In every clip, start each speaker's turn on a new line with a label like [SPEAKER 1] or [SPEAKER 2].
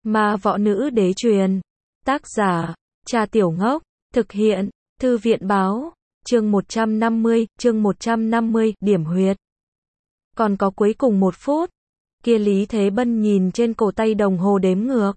[SPEAKER 1] Ma võ nữ đế truyền. Tác giả, Trà Tiểu Ngốc. Thực hiện, Thư viện báo. Chương 150, điểm huyệt. Còn có cuối cùng 1 phút. Kia Lý Thế Bân nhìn trên cổ tay đồng hồ đếm ngược.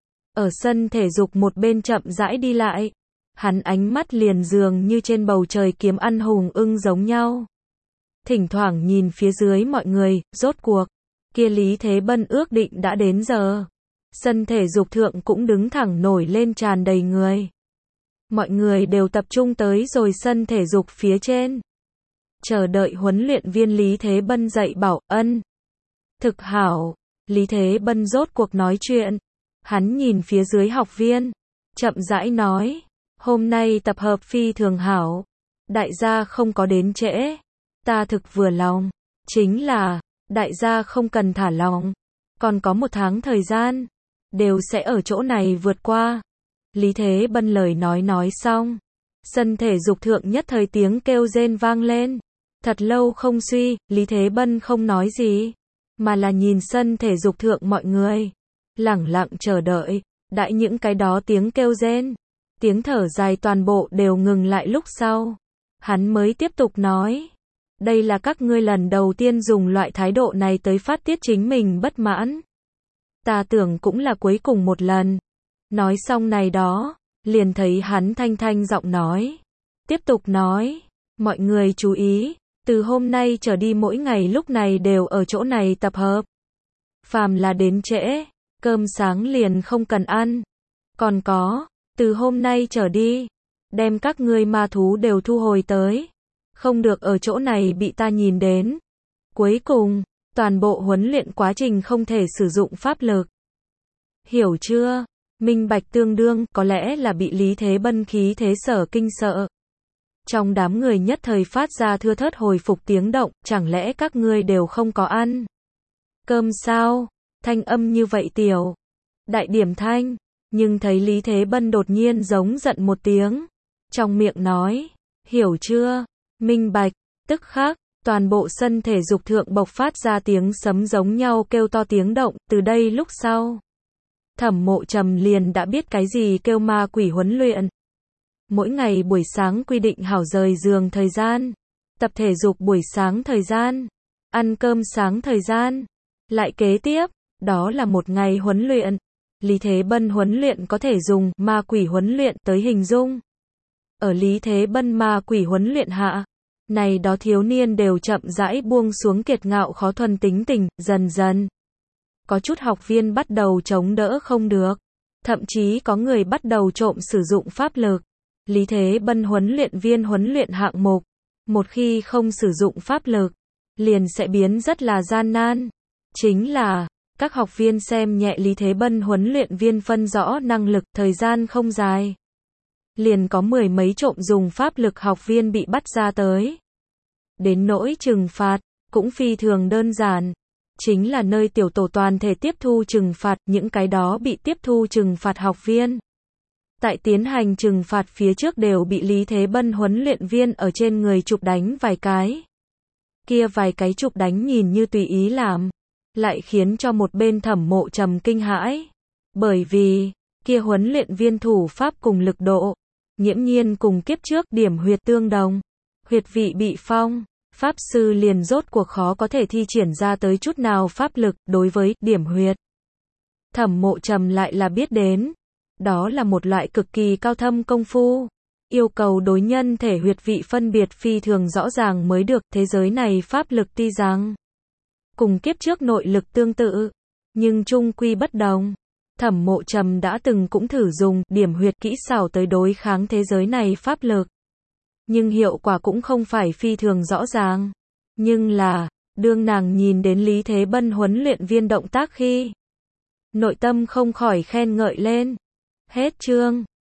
[SPEAKER 1] Ở sân thể dục một bên chậm rãi đi lại. Hắn ánh mắt liền dường như trên bầu trời kiếm ăn hùng ưng giống nhau. Thỉnh thoảng nhìn phía dưới mọi người, rốt cuộc. Kia Lý Thế Bân ước định đã đến giờ. Sân thể dục thượng cũng đứng thẳng nổi lên tràn đầy người. Mọi người đều tập trung tới rồi sân thể dục phía trên. Chờ đợi huấn luyện viên Lý Thế Bân dạy bảo. Ân. Thực hảo. Lý Thế Bân rốt cuộc nói chuyện. Hắn nhìn phía dưới học viên. Chậm rãi nói. Hôm nay tập hợp phi thường hảo. Đại gia không có đến trễ. Ta thực vừa lòng. Chính là, đại gia không cần thả lỏng. Còn có 1 tháng thời gian. Đều sẽ ở chỗ này vượt qua. Lý Thế Bân lời nói xong. Sân thể dục thượng nhất thời tiếng kêu rên vang lên. Thật lâu không suy, Lý Thế Bân không nói gì. Mà là nhìn sân thể dục thượng mọi người. Lẳng lặng chờ đợi. Đãi những cái đó tiếng kêu rên. Tiếng thở dài toàn bộ đều ngừng lại lúc sau. Hắn mới tiếp tục nói. Đây là các ngươi lần đầu tiên dùng loại thái độ này tới phát tiết chính mình bất mãn. Ta tưởng cũng là cuối cùng một lần. Nói xong này đó, liền thấy hắn thanh giọng nói. Tiếp tục nói, mọi người chú ý, từ hôm nay trở đi mỗi ngày lúc này đều ở chỗ này tập hợp. Phàm là đến trễ, cơm sáng liền không cần ăn. Còn có, từ hôm nay trở đi, đem các ngươi ma thú đều thu hồi tới. Không được ở chỗ này bị ta nhìn đến. Cuối cùng, toàn bộ huấn luyện quá trình không thể sử dụng pháp lực. Hiểu chưa? Minh bạch tương đương, có lẽ là bị Lý Thế Bân khí thế sở kinh sợ. Trong đám người nhất thời phát ra thưa thớt hồi phục tiếng động, chẳng lẽ các ngươi đều không có ăn? Cơm sao? Thanh âm như vậy tiểu. Đại điểm thanh, nhưng thấy Lý Thế Bân đột nhiên giống giận một tiếng. Trong miệng nói, hiểu chưa? Minh bạch, tức khắc, toàn bộ sân thể dục thượng bộc phát ra tiếng sấm giống nhau kêu to tiếng động, từ đây lúc sau. Thẩm Mộ Trầm liền đã biết cái gì kêu ma quỷ huấn luyện. Mỗi ngày buổi sáng quy định hảo rời giường thời gian, tập thể dục buổi sáng thời gian, ăn cơm sáng thời gian, lại kế tiếp, đó là một ngày huấn luyện. Lý Thế Bân huấn luyện có thể dùng ma quỷ huấn luyện tới hình dung. Ở Lý Thế Bân ma quỷ huấn luyện hạ, này đó thiếu niên đều chậm rãi buông xuống kiệt ngạo khó thuần tính tình, dần dần. Có chút học viên bắt đầu chống đỡ không được. Thậm chí có người bắt đầu trộm sử dụng pháp lực. Lý Thế Bân huấn luyện viên huấn luyện hạng mục. Một khi không sử dụng pháp lực, liền sẽ biến rất là gian nan. Chính là, các học viên xem nhẹ Lý Thế Bân huấn luyện viên phân rõ năng lực, thời gian không dài. Liền có 10 mấy trộm dùng pháp lực học viên bị bắt ra tới. Đến nỗi trừng phạt, cũng phi thường đơn giản. Chính là nơi tiểu tổ toàn thể tiếp thu trừng phạt, những cái đó bị tiếp thu trừng phạt học viên. Tại tiến hành trừng phạt phía trước đều bị Lý Thế Bân huấn luyện viên ở trên người chụp đánh vài cái. Kia vài cái chụp đánh nhìn như tùy ý làm, lại khiến cho một bên Thẩm Mộ Trầm kinh hãi. Bởi vì, kia huấn luyện viên thủ pháp cùng lực độ, nghiễm nhiên cùng kiếp trước điểm huyệt tương đồng. Huyệt vị bị phong. Pháp sư liền rốt cuộc khó có thể thi triển ra tới chút nào pháp lực đối với điểm huyệt. Thẩm Mộ Trầm lại là biết đến. Đó là một loại cực kỳ cao thâm công phu. Yêu cầu đối nhân thể huyệt vị phân biệt phi thường rõ ràng mới được. Thế giới này pháp lực tuy rằng cùng kiếp trước nội lực tương tự, nhưng chung quy bất đồng. Thẩm Mộ Trầm đã từng cũng thử dùng điểm huyệt kỹ xảo tới đối kháng thế giới này pháp lực. Nhưng hiệu quả cũng không phải phi thường rõ ràng. Nhưng là, đương nàng nhìn đến Lý Thế Bân huấn luyện viên động tác khi, nội tâm không khỏi khen ngợi lên. Hết chương.